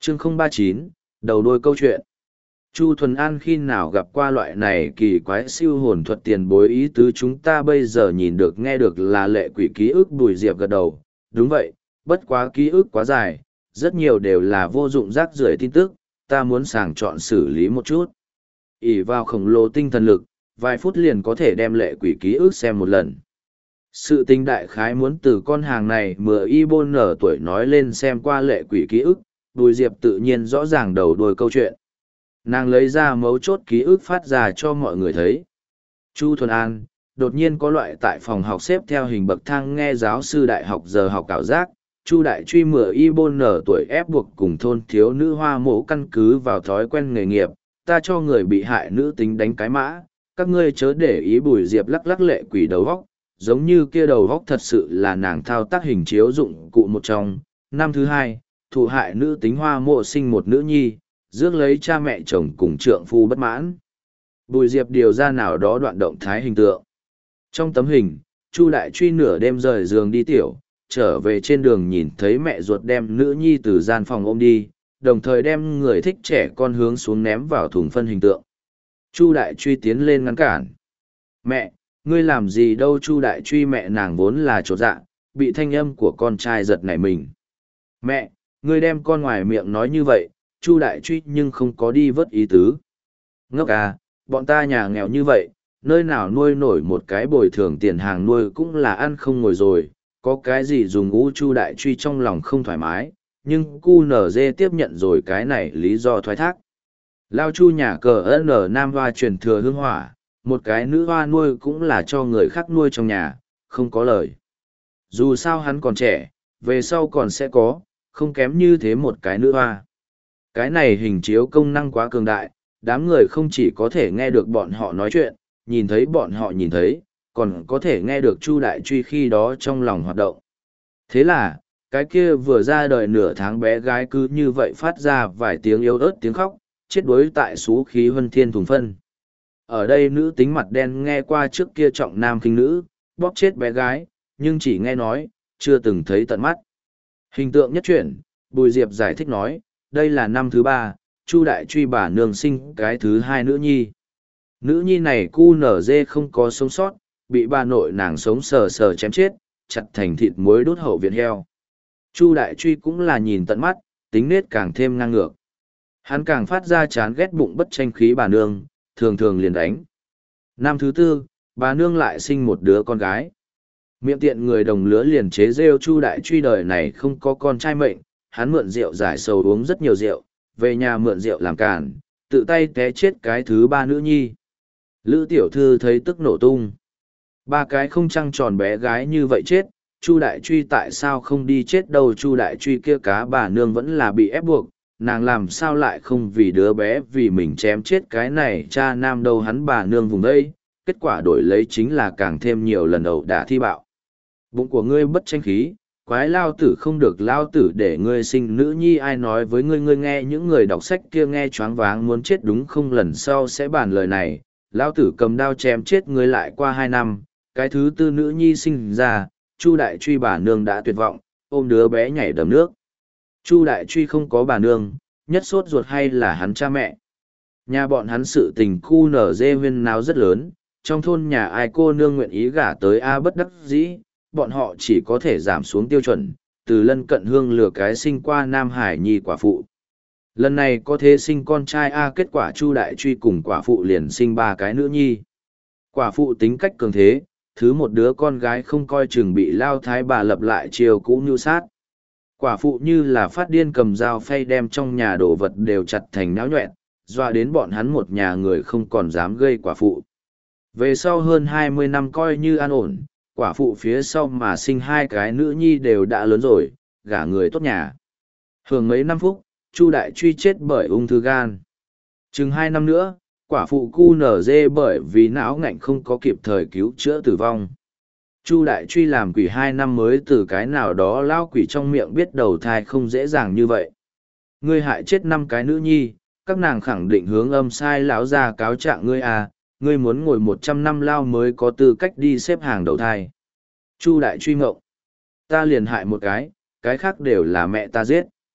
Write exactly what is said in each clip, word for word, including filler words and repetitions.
chương không ba chín, đầu đuôi câu chuyện. Chu Thuần An khi nào gặp qua loại này kỳ quái siêu hồn thuật tiền bối, ý tứ chúng ta bây giờ nhìn được nghe được là lệ quỷ ký ức. Bùi Diệp gật đầu, đúng vậy, bất quá ký ức quá dài, rất nhiều đều là vô dụng rác rưởi tin tức, ta muốn sàng chọn xử lý một chút. ỷ vào khổng lồ tinh thần lực, vài phút liền có thể đem lệ quỷ ký ức xem một lần. Sự tình đại khái muốn từ con hàng này mười y bôn nở tuổi nói lên xem qua lệ quỷ ký ức, Bùi Diệp tự nhiên rõ ràng đầu đuôi câu chuyện. Nàng lấy ra mấu chốt ký ức phát ra cho mọi người thấy. Chu Thuần An, đột nhiên có loại tại phòng học xếp theo hình bậc thang nghe giáo sư đại học giờ học ảo giác. Chu Đại Truy mửa y bôn nở tuổi ép buộc cùng thôn thiếu nữ hoa mộ căn cứ vào thói quen nghề nghiệp, ta cho người bị hại nữ tính đánh cái mã, các ngươi chớ để ý. Bùi Diệp lắc lắc lệ quỷ đầu góc, giống như kia đầu góc thật sự là nàng thao tác hình chiếu dụng cụ một trong. Năm thứ hai, thụ hại nữ tính hoa mộ sinh một nữ nhi, rước lấy cha mẹ chồng cùng trượng phu bất mãn. Bùi Diệp điều ra nào đó đoạn động thái hình tượng. Trong tấm hình, Chu Đại Truy nửa đêm rời giường đi tiểu, trở về trên đường nhìn thấy mẹ ruột đem nữ nhi từ gian phòng ôm đi, đồng thời đem người thích trẻ con hướng xuống ném vào thùng phân hình tượng. Chu Đại Truy tiến lên ngăn cản. Mẹ, ngươi làm gì đâu? Chu Đại Truy mẹ nàng vốn là chột dạ, bị thanh âm của con trai giật nảy mình. Mẹ, ngươi đem con ngoài miệng nói như vậy, Chu Đại Truy nhưng không có đi vớt ý tứ. Ngốc à, bọn ta nhà nghèo như vậy, nơi nào nuôi nổi một cái bồi thường tiền hàng nuôi cũng là ăn không ngồi rồi, có cái gì dùng ngũ. Chu Đại Truy trong lòng không thoải mái, nhưng cu nở dê tiếp nhận rồi cái này lý do thoái thác. Lao Chu nhà cờ ân nam hoa truyền thừa hương hỏa, một cái nữ hoa nuôi cũng là cho người khác nuôi trong nhà, không có lời. Dù sao hắn còn trẻ, về sau còn sẽ có, không kém như thế một cái nữ hoa. Cái này hình chiếu công năng quá cường đại, đám người không chỉ có thể nghe được bọn họ nói chuyện, nhìn thấy bọn họ nhìn thấy, còn có thể nghe được Chu Đại Truy khi đó trong lòng hoạt động. Thế là, cái kia vừa ra đời nửa tháng bé gái cứ như vậy phát ra vài tiếng yếu ớt tiếng khóc, chết đuối tại xú khí huân thiên thùng phân. Ở đây nữ tính mặt đen nghe qua trước kia trọng nam khinh nữ, bóp chết bé gái, nhưng chỉ nghe nói, chưa từng thấy tận mắt. Hình tượng nhất chuyển, Bùi Diệp giải thích nói, đây là năm thứ ba, Chu Đại Truy bà nương sinh cái thứ hai nữ nhi. Nữ nhi này cu nở dê không có sống sót, bị bà nội nàng sống sờ sờ chém chết, chặt thành thịt muối đốt hậu viện heo. Chu Đại Truy cũng là nhìn tận mắt, tính nết càng thêm ngang ngược. Hắn càng phát ra chán ghét bụng bất tranh khí bà nương, thường thường liền đánh. Năm thứ tư, bà nương lại sinh một đứa con gái. Miệng tiện người đồng lứa liền chế rêu Chu Đại Truy đời này không có con trai mệnh, hắn mượn rượu giải sầu uống rất nhiều rượu, về nhà mượn rượu làm cản, tự tay té chết cái thứ ba nữ nhi. Lữ tiểu thư thấy tức nổ tung. Ba cái không trăng tròn bé gái như vậy chết, Chu Đại Truy tại sao không đi chết đâu? Chu Đại Truy kia cá bà nương vẫn là bị ép buộc, nàng làm sao lại không vì đứa bé vì mình chém chết cái này cha nam đâu? Hắn bà nương vùng đây, kết quả đổi lấy chính là càng thêm nhiều lần ẩu đả thi bạo. Bụng của ngươi bất tranh khí, quái lao tử không được lao tử để ngươi sinh nữ nhi, ai nói với ngươi? Ngươi nghe những người đọc sách kia nghe choáng váng muốn chết đúng không? Lần sau sẽ bàn lời này, lao tử cầm đao chém chết ngươi. Lại qua hai năm, cái thứ tư nữ nhi sinh ra, Chu Đại Truy bà nương đã tuyệt vọng, ôm đứa bé nhảy đầm nước. Chu Đại Truy không có bà nương, nhất sốt ruột hay là hắn cha mẹ. Nhà bọn hắn sự tình khu nở dê huyên náo rất lớn, trong thôn nhà ai cô nương nguyện ý gả tới A bất đắc dĩ, bọn họ chỉ có thể giảm xuống tiêu chuẩn, từ lân cận hương lừa cái sinh qua Nam Hải nhi quả phụ. Lần này có thế sinh con trai A, kết quả Chu Đại Truy cùng quả phụ liền sinh ba cái nữ nhi. Quả phụ tính cách cường thế, thứ một đứa con gái không coi chừng bị lao thái bà lập lại chiều cũ như sát. Quả phụ như là phát điên cầm dao phay đem trong nhà đồ vật đều chặt thành náo nhuẹn, dọa đến bọn hắn một nhà người không còn dám gây quả phụ. Về sau hơn hai mươi năm coi như an ổn, quả phụ phía sau mà sinh hai cái nữ nhi đều đã lớn rồi, gả người tốt nhà. Hưởng mấy năm phút, Chu Đại Truy chết bởi ung thư gan. Chừng hai năm nữa, quả phụ cu nở dê bởi vì não ngạnh không có kịp thời cứu chữa tử vong. Chu Đại Truy làm quỷ hai năm mới từ cái nào đó lao quỷ trong miệng biết đầu thai không dễ dàng như vậy. Ngươi hại chết năm cái nữ nhi, các nàng khẳng định hướng âm sai lão ra cáo trạng ngươi à, ngươi muốn ngồi một trăm năm lao mới có tư cách đi xếp hàng đầu thai. Chu Đại Truy ngộng. Ta liền hại một cái, cái khác đều là mẹ ta giết.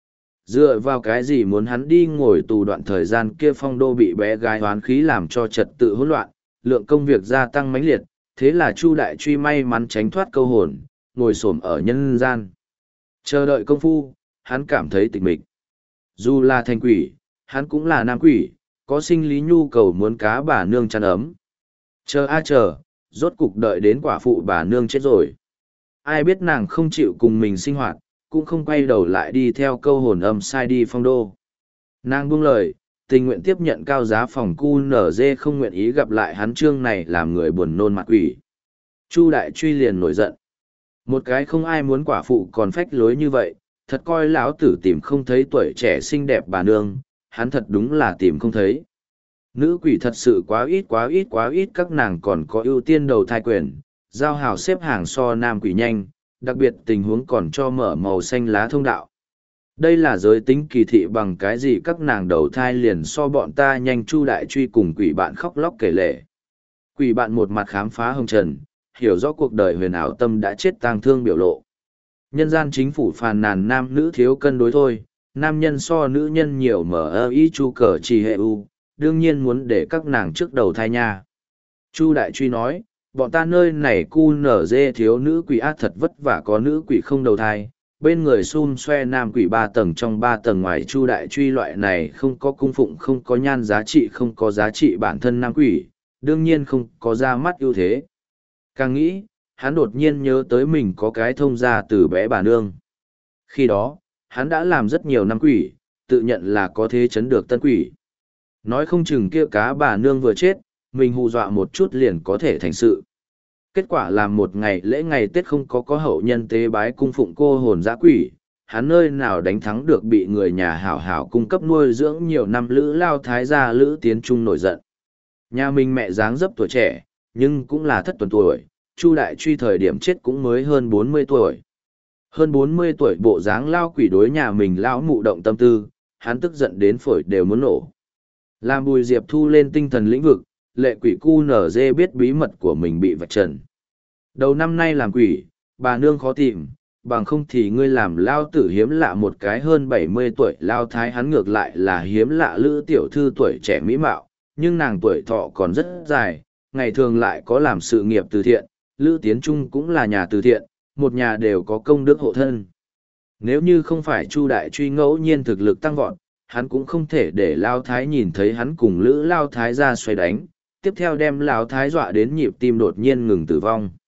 Dựa vào cái gì muốn hắn đi ngồi tù đoạn thời gian kia Phong Đô bị bé gái hoán khí làm cho trật tự hỗn loạn, lượng công việc gia tăng mãnh liệt, thế là Chu Đại Truy may mắn tránh thoát câu hồn, ngồi xổm ở nhân gian. Chờ đợi công phu, hắn cảm thấy tịch mịch. Dù là thành quỷ, hắn cũng là nam quỷ, có sinh lý nhu cầu muốn cá bà nương chăn ấm. Chờ a chờ, rốt cục đợi đến quả phụ bà nương chết rồi. Ai biết nàng không chịu cùng mình sinh hoạt, cũng không quay đầu lại đi theo câu hồn âm sai đi Phong Đô. Nàng buông lời, tình nguyện tiếp nhận cao giá phòng cu nở dê, không nguyện ý gặp lại hắn trương này làm người buồn nôn mặt quỷ. Chu Đại Truy liền nổi giận. Một cái không ai muốn quả phụ còn phách lối như vậy, thật coi lão tử tìm không thấy tuổi trẻ xinh đẹp bà nương, hắn thật đúng là tìm không thấy. Nữ quỷ thật sự quá ít quá ít quá ít, các nàng còn có ưu tiên đầu thai quyền, giao hào xếp hàng so nam quỷ nhanh, đặc biệt tình huống còn cho mở màu xanh lá thông đạo. Đây là giới tính kỳ thị bằng cái gì, các nàng đầu thai liền so bọn ta nhanh. Chu Đại Truy cùng quỷ bạn khóc lóc kể lể. Quỷ bạn một mặt khám phá hồng trần, hiểu rõ cuộc đời huyền ảo tâm đã chết tang thương biểu lộ. Nhân gian chính phủ phàn nàn nam nữ thiếu cân đối thôi, nam nhân so nữ nhân nhiều mở ơ ý chu cờ trì hệ u, đương nhiên muốn để các nàng trước đầu thai nha. Chu Đại Truy nói, bọn ta nơi này cu nở dê thiếu nữ quỷ ác thật vất vả có nữ quỷ không đầu thai, bên người xun xoe nam quỷ ba tầng trong ba tầng ngoài. Chu Đại Truy loại này không có cung phụng, không có nhan giá trị, không có giá trị bản thân nam quỷ, đương nhiên không có ra mắt ưu thế. Càng nghĩ, hắn đột nhiên nhớ tới mình có cái thông gia từ bé bà nương. Khi đó, hắn đã làm rất nhiều năm quỷ, tự nhận là có thế chấn được tân quỷ. Nói không chừng kia cá bà nương vừa chết, mình hù dọa một chút liền có thể thành sự. Kết quả là một ngày lễ ngày Tết không có có hậu nhân tế bái cung phụng cô hồn dã quỷ, hắn nơi nào đánh thắng được bị người nhà hảo hảo cung cấp nuôi dưỡng nhiều năm Lữ Lao Thái gia Lữ Tiến Trung nổi giận. Nhà mình mẹ dáng dấp tuổi trẻ, nhưng cũng là thất tuần tuổi, Chu Đại Truy thời điểm chết cũng mới hơn bốn mươi tuổi. Hơn bốn mươi tuổi bộ dáng lao quỷ đối nhà mình lão mụ động tâm tư, hắn tức giận đến phổi đều muốn nổ. Làm Bùi Diệp thu lên tinh thần lĩnh vực, lệ quỷ cu nở dê biết bí mật của mình bị vạch trần. Đầu năm nay làm quỷ, bà nương khó tìm, bằng không thì ngươi làm lao tử hiếm lạ một cái hơn bảy mươi tuổi lao thái, hắn ngược lại là hiếm lạ Lữ tiểu thư tuổi trẻ mỹ mạo, nhưng nàng tuổi thọ còn rất dài, ngày thường lại có làm sự nghiệp từ thiện, Lữ Tiến Trung cũng là nhà từ thiện, một nhà đều có công đức hộ thân. Nếu như không phải Chu Đại Truy ngẫu nhiên thực lực tăng vọt, hắn cũng không thể để Lao Thái nhìn thấy hắn cùng Lữ Lao Thái ra xoay đánh, tiếp theo đem Lao Thái dọa đến nhịp tim đột nhiên ngừng tử vong.